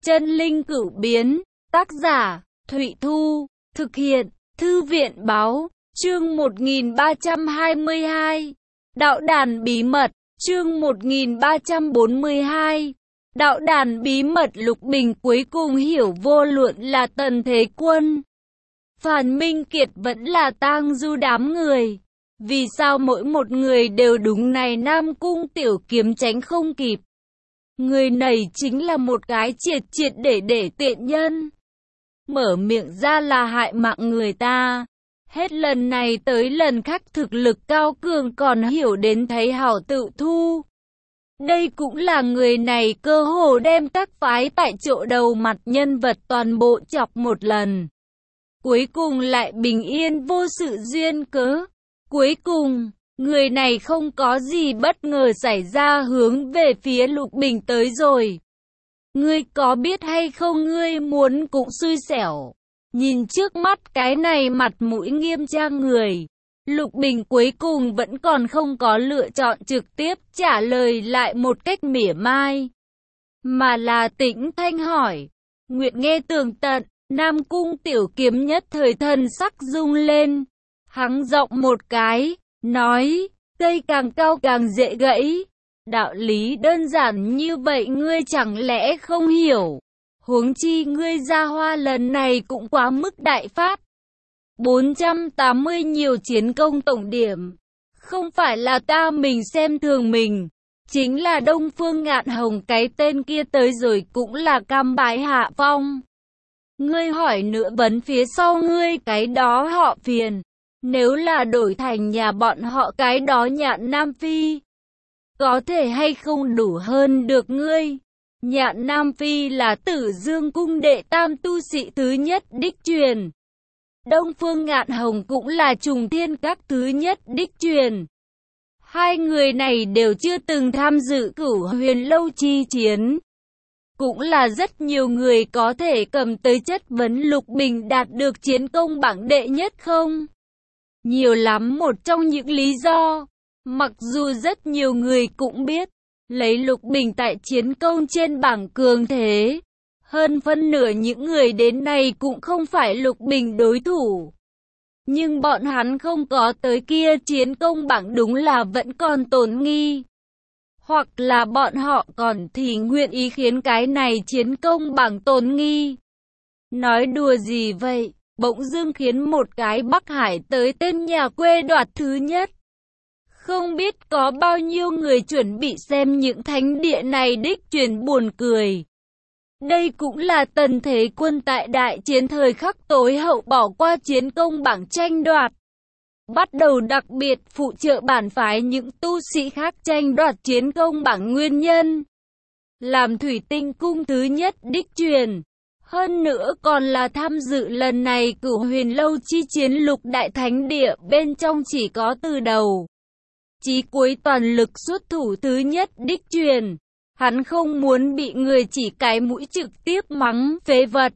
Chân linh cửu biến, tác giả, Thụy Thu, thực hiện, Thư viện báo, chương 1322, đạo đàn bí mật, chương 1342, đạo đàn bí mật. Lục Bình cuối cùng hiểu vô luận là Tần Thế Quân, Phan Minh Kiệt vẫn là Tang Du đám người. Vì sao mỗi một người đều đúng này Nam Cung Tiểu Kiếm tránh không kịp. Người này chính là một cái triệt để tiện nhân. Mở miệng ra là hại mạng người ta. Hết lần này tới lần khác thực lực cao cường còn hiểu đến thấy hảo tự thu. Đây cũng là người này cơ hồ đem các phái tại chỗ đầu mặt nhân vật toàn bộ chọc một lần. Cuối cùng lại bình yên vô sự duyên cớ. Cuối cùng, người này không có gì bất ngờ xảy ra hướng về phía Lục Bình tới rồi. Ngươi có biết hay không, ngươi muốn cũng xui xẻo. Nhìn trước mắt cái này mặt mũi nghiêm trang người, Lục Bình cuối cùng vẫn còn không có lựa chọn trực tiếp trả lời lại một cách mỉa mai, mà là tĩnh thanh hỏi. Nguyệt nghe tường tận, Nam Cung Tiểu Kiếm nhất thời thần sắc rung lên. Hắng giọng một cái, nói, cây càng cao càng dễ gãy. Đạo lý đơn giản như vậy ngươi chẳng lẽ không hiểu. Huống chi ngươi ra hoa lần này cũng quá mức đại phát. 480 nhiều chiến công tổng điểm. Không phải là ta mình xem thường mình. Chính là Đông Phương Ngạn Hồng cái tên kia tới rồi cũng là cam bái hạ phong. Ngươi hỏi nữa vấn phía sau ngươi cái đó họ Phiền. Nếu là đổi thành nhà bọn họ cái đó Nhạn Nam Phi, có thể hay không đủ hơn được ngươi. Nhạn Nam Phi là Tử Dương cung đệ tam tu sĩ thứ nhất đích truyền. Đông Phương Ngạn Hồng cũng là Trùng Thiên các thứ nhất đích truyền. Hai người này đều chưa từng tham dự Cửu Huyền Lâu chi chiến. Cũng là rất nhiều người có thể cầm tới chất vấn Lục Bình đạt được chiến công bảng đệ nhất không? Nhiều lắm một trong những lý do. Mặc dù rất nhiều người cũng biết, lấy Lục Bình tại chiến công trên bảng cường thế. Hơn phân nửa những người đến này cũng không phải Lục Bình đối thủ. Nhưng bọn hắn không có tới kia chiến công bảng đúng là vẫn còn tồn nghi. Hoặc là bọn họ còn thì nguyện ý khiến cái này chiến công bảng tồn nghi. Nói đùa gì vậy? Bỗng dưng khiến một cái Bắc Hải tới tên nhà quê đoạt thứ nhất. Không biết có bao nhiêu người chuẩn bị xem những thánh địa này đích truyền buồn cười. Đây cũng là Tần Thế Quân tại đại chiến thời khắc tối hậu bỏ qua chiến công bảng tranh đoạt. Bắt đầu đặc biệt phụ trợ bản phái những tu sĩ khác tranh đoạt chiến công bảng nguyên nhân. Làm Thủy Tinh cung thứ nhất đích truyền. Hơn nữa còn là tham dự lần này Cửu Huyền Lâu chi chiến lục đại thánh địa bên trong chỉ có từ đầu chí cuối toàn lực xuất thủ thứ nhất đích truyền. Hắn không muốn bị người chỉ cái mũi trực tiếp mắng phế vật.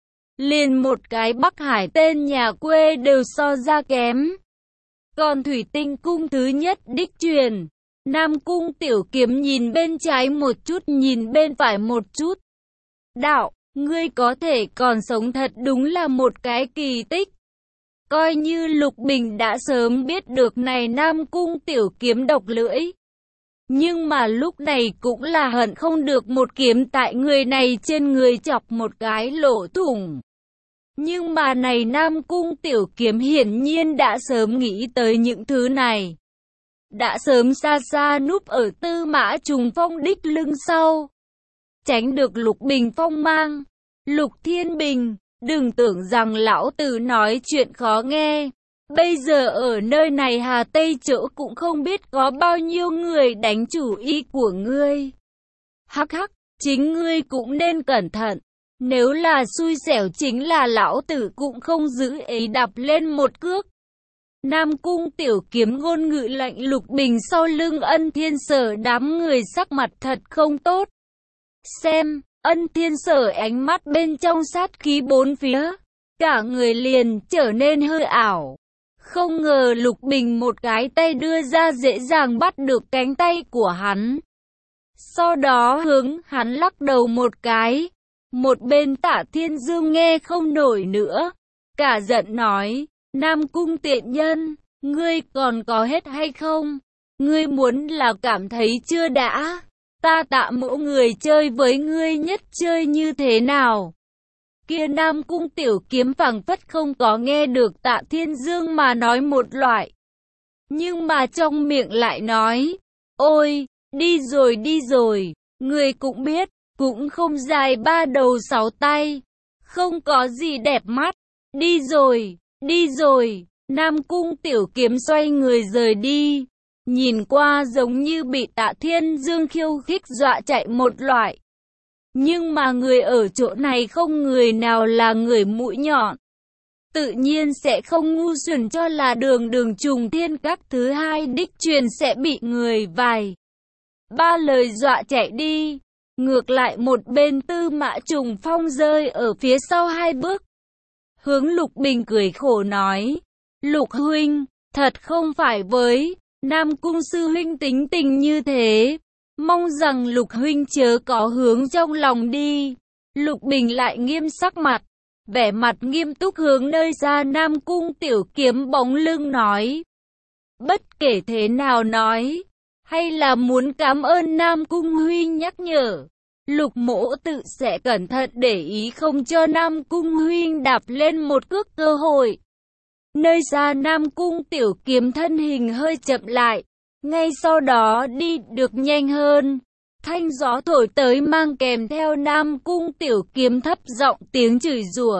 Liền một cái Bắc Hải tên nhà quê đều so ra kém. Còn Thủy Tinh cung thứ nhất đích truyền, Nam Cung Tiểu Kiếm nhìn bên trái một chút nhìn bên phải một chút. Đạo, ngươi có thể còn sống thật đúng là một cái kỳ tích. Coi như Lục Bình đã sớm biết được này Nam Cung Tiểu Kiếm độc lưỡi. Nhưng mà lúc này cũng là hận không được một kiếm tại người này trên người chọc một cái lỗ thủng. Nhưng mà này Nam Cung Tiểu Kiếm hiển nhiên đã sớm nghĩ tới những thứ này. Đã sớm xa xa núp ở Tư Mã Trùng Phong đích lưng sau. Tránh được Lục Bình phong mang. Lục Thiên Bình, đừng tưởng rằng lão tử nói chuyện khó nghe. Bây giờ ở nơi này Hà Tây chỗ cũng không biết có bao nhiêu người đánh chủ ý của ngươi. Hắc hắc, chính ngươi cũng nên cẩn thận. Nếu là xui xẻo chính là lão tử cũng không giữ ý đập lên một cước. Nam Cung Tiểu Kiếm ngôn ngữ lạnh Lục Bình sau lưng Ân Thiên Sở đám người sắc mặt thật không tốt. Xem, Ân Thiên Sở ánh mắt bên trong sát khí bốn phía. Cả người liền trở nên hơi ảo. Không ngờ Lục Bình một cái tay đưa ra dễ dàng bắt được cánh tay của hắn. Sau đó hướng hắn lắc đầu một cái. Một bên Tạ Thiên Dương nghe không nổi nữa, cả giận nói, Nam Cung tiện nhân, ngươi còn có hết hay không? Ngươi muốn là cảm thấy chưa đã? Ta Tạ mỗ người chơi với ngươi nhất chơi như thế nào? Kia Nam Cung tiểu kiếm phảng phất không có nghe được Tạ Thiên Dương mà nói một loại. Nhưng mà trong miệng lại nói, ôi, đi rồi, người cũng biết, cũng không dài 3 đầu 6 tay, không có gì đẹp mắt, đi rồi, Nam Cung tiểu kiếm xoay người rời đi, nhìn qua giống như bị Tạ Thiên Dương khiêu khích dọa chạy một loại. Nhưng mà người ở chỗ này không người nào là người mũi nhọn. Tự nhiên sẽ không ngu xuẩn cho là đường trùng thiên các thứ hai đích truyền sẽ bị người vài ba lời dọa chạy đi. Ngược lại một bên Tư Mã Trùng Phong rơi ở phía sau 2 bước. Hướng Lục Bình cười khổ nói, Lục huynh, thật không phải với Nam Cung sư huynh tính tình như thế. Mong rằng Lục huynh chớ có hướng trong lòng đi. Lục Bình lại nghiêm sắc mặt, vẻ mặt nghiêm túc hướng nơi xa Nam Cung tiểu kiếm bóng lưng nói. Bất kể thế nào nói, hay là muốn cảm ơn Nam Cung huynh nhắc nhở, Lục mỗ tự sẽ cẩn thận để ý không cho Nam Cung huynh đạp lên một cước cơ hội. Nơi xa Nam Cung tiểu kiếm thân hình hơi chậm lại, ngay sau đó đi được nhanh hơn. Thanh gió thổi tới mang kèm theo Nam Cung tiểu kiếm thấp giọng tiếng chửi rủa.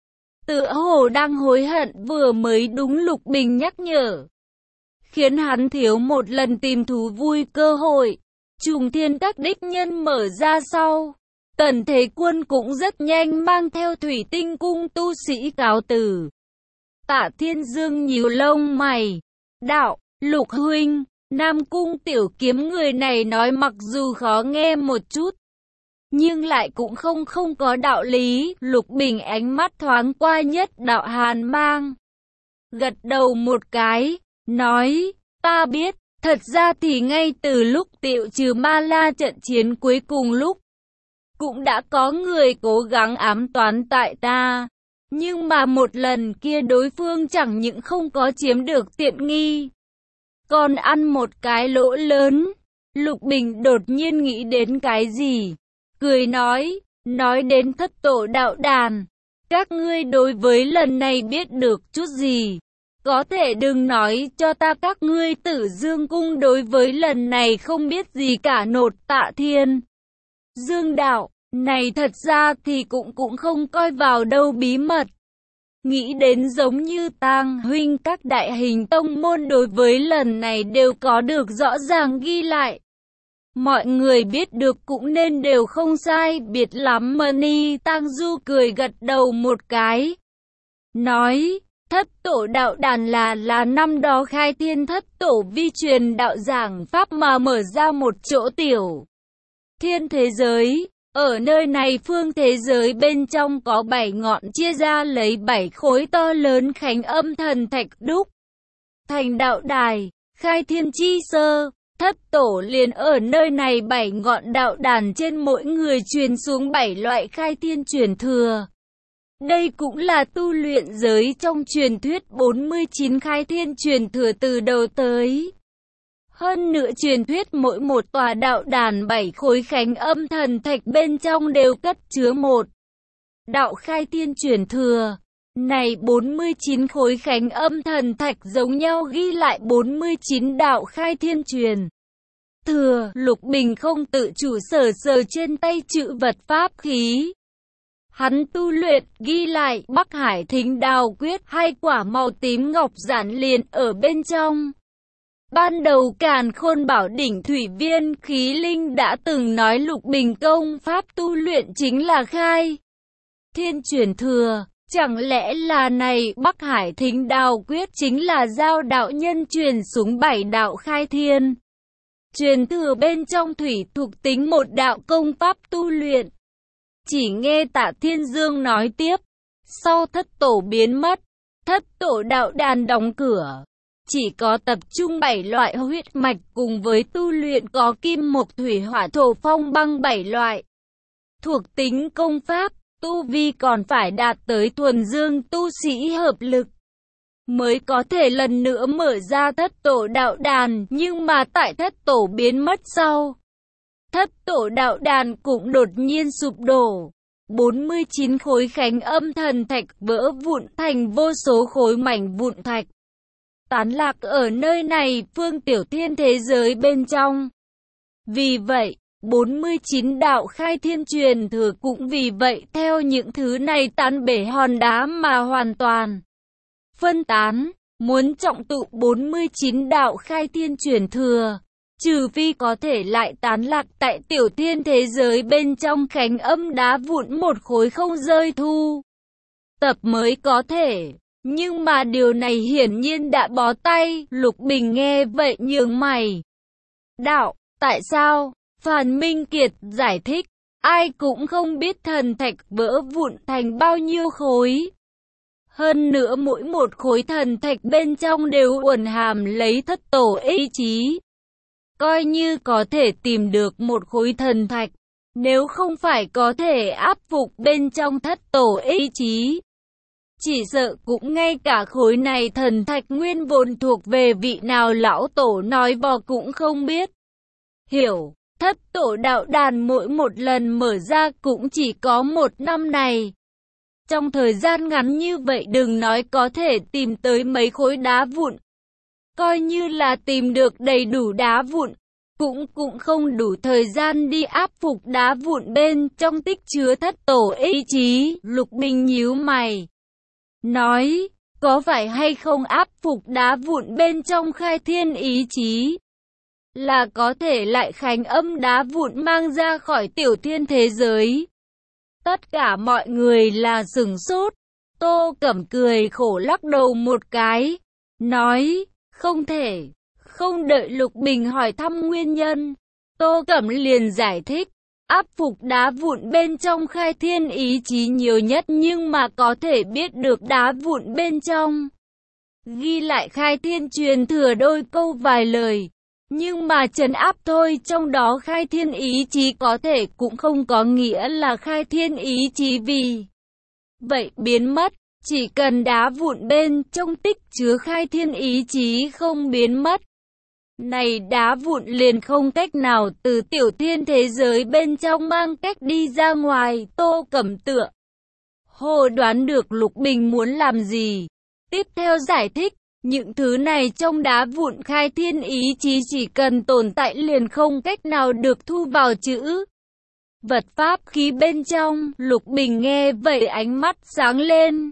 Tựa hồ đang hối hận vừa mới đúng Lục Bình nhắc nhở, khiến hắn thiếu một lần tìm thú vui cơ hội. Trùng thiên các đích nhân mở ra sau, Tần Thế Quân cũng rất nhanh mang theo Thủy Tinh cung tu sĩ cáo từ. Tạ Thiên Dương nhíu lông mày, đạo, Lục huynh, Nam Cung tiểu kiếm người này nói mặc dù khó nghe một chút, nhưng lại cũng không có đạo lý. Lục Bình ánh mắt thoáng qua nhất đạo hàn mang, gật đầu một cái, nói, ta biết, thật ra thì ngay từ lúc Tiệu trừ Ma La trận chiến cuối cùng lúc, cũng đã có người cố gắng ám toán tại ta. Nhưng mà một lần kia đối phương chẳng những không có chiếm được tiện nghi, còn ăn một cái lỗ lớn. Lục Bình đột nhiên nghĩ đến cái gì, cười nói đến Thất Tổ đạo đàn. Các ngươi đối với lần này biết được chút gì? Có thể đừng nói cho ta các ngươi Tử Dương cung đối với lần này không biết gì cả. Nột Tạ Thiên Dương đạo, này thật ra thì cũng không coi vào đâu bí mật. Nghĩ đến giống như Tang huynh các đại hình tông môn đối với lần này đều có được rõ ràng ghi lại. Mọi người biết được cũng nên đều không sai biệt lắm. Mani Tang Du cười gật đầu một cái, nói, Thất Tổ đạo đàn là năm đó khai thiên thất tổ vi truyền đạo giảng pháp mà mở ra một chỗ tiểu thiên thế giới. Ở nơi này phương thế giới bên trong có 7 ngọn chia ra lấy 7 khối to lớn khánh âm thần thạch đúc thành đạo đài. Khai thiên chi sơ, Thất Tổ liền ở nơi này 7 ngọn đạo đàn trên mỗi người truyền xuống 7 loại khai thiên truyền thừa. Đây cũng là tu luyện giới trong truyền thuyết 49 khai thiên truyền thừa từ đầu tới. Hơn nữa truyền thuyết mỗi một tòa đạo đàn 7 khối khánh âm thần thạch bên trong đều cất chứa một đạo khai thiên truyền thừa. Này 49 khối khánh âm thần thạch giống nhau ghi lại 49 đạo khai thiên truyền thừa. Lục Bình không tự chủ sờ trên tay chữ vật pháp khí. Hắn tu luyện ghi lại Bắc Hải Thính Đao Quyết, 2 quả màu tím ngọc giản liền ở bên trong. Ban đầu Càn Khôn Bảo Đỉnh Thủy Viên Khí Linh đã từng nói Lục Bình công pháp tu luyện chính là khai thiên truyền thừa. Chẳng lẽ là này Bắc Hải Thính Đao Quyết chính là Giao đạo nhân truyền xuống 7 đạo khai thiên truyền thừa bên trong thủy thuộc tính một đạo công pháp tu luyện? Chỉ nghe Tạ Thiên Dương nói tiếp, sau Thất Tổ biến mất, Thất Tổ đạo đàn đóng cửa, chỉ có tập trung 7 loại huyết mạch cùng với tu luyện có kim mộc thủy hỏa thổ phong băng 7 loại thuộc tính công pháp, tu vi còn phải đạt tới thuần dương tu sĩ hợp lực, mới có thể lần nữa mở ra thất tổ đạo đàn, nhưng mà tại thất tổ biến mất sau, thất tổ đạo đàn cũng đột nhiên sụp đổ. 49 khối khánh âm thần thạch vỡ vụn thành vô số khối mảnh vụn thạch, tán lạc ở nơi này phương tiểu thiên thế giới bên trong. Vì vậy, 49 đạo khai thiên truyền thừa cũng vì vậy theo những thứ này tan bể hòn đá mà hoàn toàn phân tán. Muốn trọng tụ 49 đạo khai thiên truyền thừa, trừ phi có thể lại tán lạc tại tiểu thiên thế giới bên trong khánh âm đá vụn một khối không rơi thu tập mới có thể. Nhưng mà điều này hiển nhiên đã bó tay. Lục Bình nghe vậy nhướng mày. Đạo, tại sao? Phan Minh Kiệt giải thích, ai cũng không biết thần thạch vỡ vụn thành bao nhiêu khối. Hơn nữa mỗi một khối thần thạch bên trong đều uẩn hàm lấy thất tổ ý chí. Coi như có thể tìm được một khối thần thạch, nếu không phải có thể áp phục bên trong thất tổ ý chí, chỉ sợ cũng ngay cả khối này thần thạch nguyên vốn thuộc về vị nào lão tổ nói vò cũng không biết. Hiểu, thất tổ đạo đàn mỗi một lần mở ra cũng chỉ có 1 năm này. Trong thời gian ngắn như vậy đừng nói có thể tìm tới mấy khối đá vụn. Coi như là tìm được đầy đủ đá vụn, cũng không đủ thời gian đi áp phục đá vụn bên trong tích chứa thất tổ ý chí. Lục Bình nhíu mày, nói, có phải hay không áp phục đá vụn bên trong khai thiên ý chí, là có thể lại khánh âm đá vụn mang ra khỏi tiểu thiên thế giới? Tất cả mọi người là sửng sốt. Tô Cẩm cười khổ lắc đầu một cái, nói, không thể. Không đợi Lục Bình hỏi thăm nguyên nhân, Tô Cẩm liền giải thích, áp phục đá vụn bên trong khai thiên ý chí nhiều nhất nhưng mà có thể biết được đá vụn bên trong. Ghi lại khai thiên truyền thừa đôi câu vài lời, nhưng mà trấn áp thôi, trong đó khai thiên ý chí có thể cũng không có nghĩa là khai thiên ý chí vì vậy biến mất. Chỉ cần đá vụn bên trong tích chứa khai thiên ý chí không biến mất, này đá vụn liền không cách nào từ tiểu thiên thế giới bên trong mang cách đi ra ngoài. Tô Cẩm tựa hồ đoán được Lục Bình muốn làm gì, tiếp theo giải thích, những thứ này trong đá vụn khai thiên ý chí chỉ cần tồn tại liền không cách nào được thu vào chữ vật pháp khí bên trong. Lục Bình nghe vậy ánh mắt sáng lên,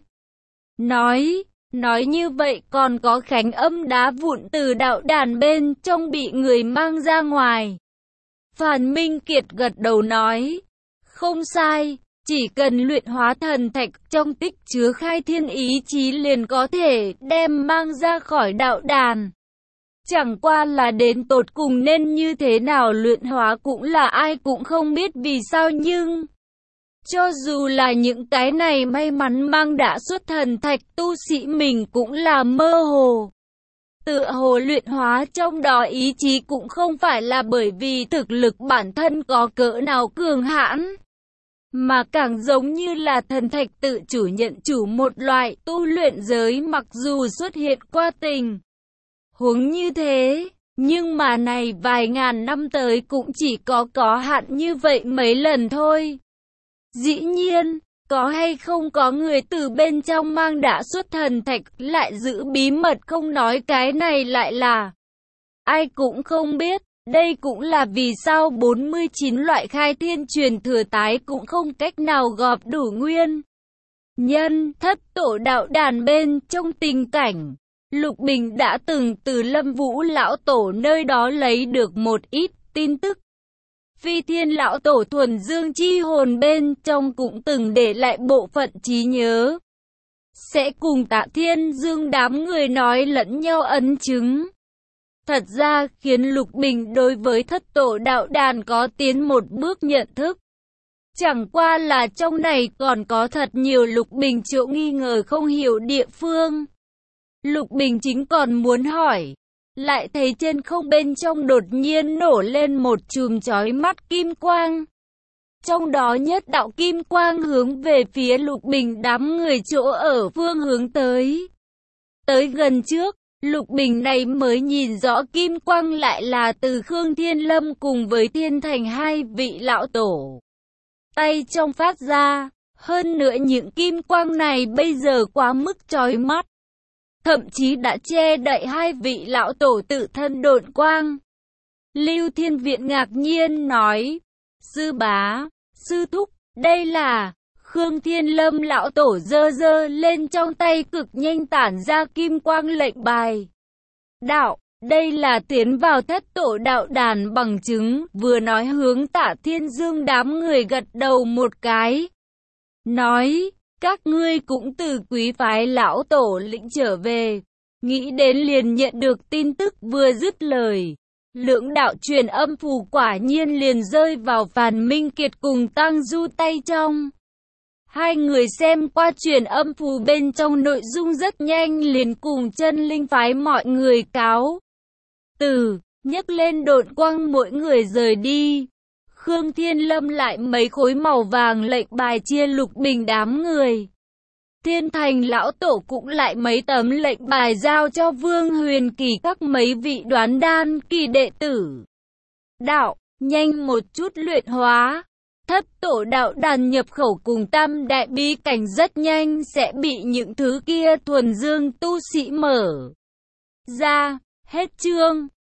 nói như vậy còn có khánh âm đá vụn từ đạo đàn bên trong bị người mang ra ngoài. Phan Minh Kiệt gật đầu nói, không sai, chỉ cần luyện hóa thần thạch trong tích chứa khai thiên ý chí liền có thể đem mang ra khỏi đạo đàn. Chẳng qua là đến tột cùng nên như thế nào luyện hóa cũng là ai cũng không biết vì sao, nhưng cho dù là những cái này may mắn mang đã xuất thần thạch tu sĩ mình cũng là mơ hồ. Tựa hồ luyện hóa trong đó ý chí cũng không phải là bởi vì thực lực bản thân có cỡ nào cường hãn, mà càng giống như là thần thạch tự chủ nhận chủ một loại tu luyện giới, mặc dù xuất hiện qua tình huống như thế, nhưng mà này vài ngàn năm tới cũng chỉ có hạn như vậy mấy lần thôi. Dĩ nhiên, có hay không có người từ bên trong mang đã xuất thần thạch lại giữ bí mật không nói, cái này lại là ai cũng không biết. Đây cũng là vì sao 49 loại khai thiên truyền thừa tái cũng không cách nào gọp đủ nguyên nhân. Thất tổ đạo đàn bên trong tình cảnh, Lục Bình đã từng từ Lâm Vũ lão tổ nơi đó lấy được một ít tin tức. Phi Thiên lão tổ thuần dương chi hồn bên trong cũng từng để lại bộ phận trí nhớ, sẽ cùng Tạ Thiên Dương đám người nói lẫn nhau ấn chứng. Thật ra khiến Lục Bình đối với thất tổ đạo đàn có tiến một bước nhận thức. Chẳng qua là trong này còn có thật nhiều Lục Bình chỗ nghi ngờ không hiểu địa phương. Lục Bình chính còn muốn hỏi, lại thấy trên không bên trong đột nhiên nổ lên một chùm chói mắt kim quang. Trong đó nhất đạo kim quang hướng về phía Lục Bình đám người chỗ ở phương hướng tới. Tới gần trước, Lục Bình này mới nhìn rõ kim quang lại là từ Khương Thiên Lâm cùng với Thiên Thành hai vị lão tổ. Tay trong phát ra, hơn nữa những kim quang này bây giờ quá mức chói mắt. Thậm chí đã che đậy hai vị lão tổ tự thân độn quang. Lưu Thiên Viện ngạc nhiên nói, sư bá, sư thúc, đây là... Khương Thiên Lâm lão tổ giơ lên trong tay cực nhanh tản ra kim quang lệnh bài. Đạo, đây là tiến vào thất tổ đạo đàn bằng chứng, vừa nói hướng Tả Thiên Dương đám người gật đầu một cái. Nói, các ngươi cũng từ quý phái lão tổ lĩnh trở về, nghĩ đến liền nhận được tin tức vừa dứt lời. Lưỡng đạo truyền âm phù quả nhiên liền rơi vào Phàn Minh Kiệt cùng Tang Du tay trong. Hai người xem qua truyền âm phù bên trong nội dung rất nhanh liền cùng chân linh phái mọi người cáo từ, nhấc lên độn quang mỗi người rời đi. Khương Thiên Lâm lại mấy khối màu vàng lệnh bài chia Lục Bình đám người. Thiên Thành lão tổ cũng lại mấy tấm lệnh bài giao cho Vương Huyền Kỳ các mấy vị đoán đan kỳ đệ tử. Đạo, nhanh một chút luyện hóa. Thất tổ đạo đàn nhập khẩu cùng tam đại bí cảnh rất nhanh sẽ bị những thứ kia thuần dương tu sĩ mở ra. Hết chương.